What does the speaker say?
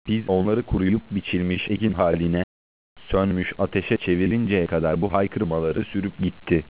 Biz onları kuruyup biçilmiş ekin haline, sönmüş ateşe çevirinceye kadar bu haykırmaları sürüp gitti.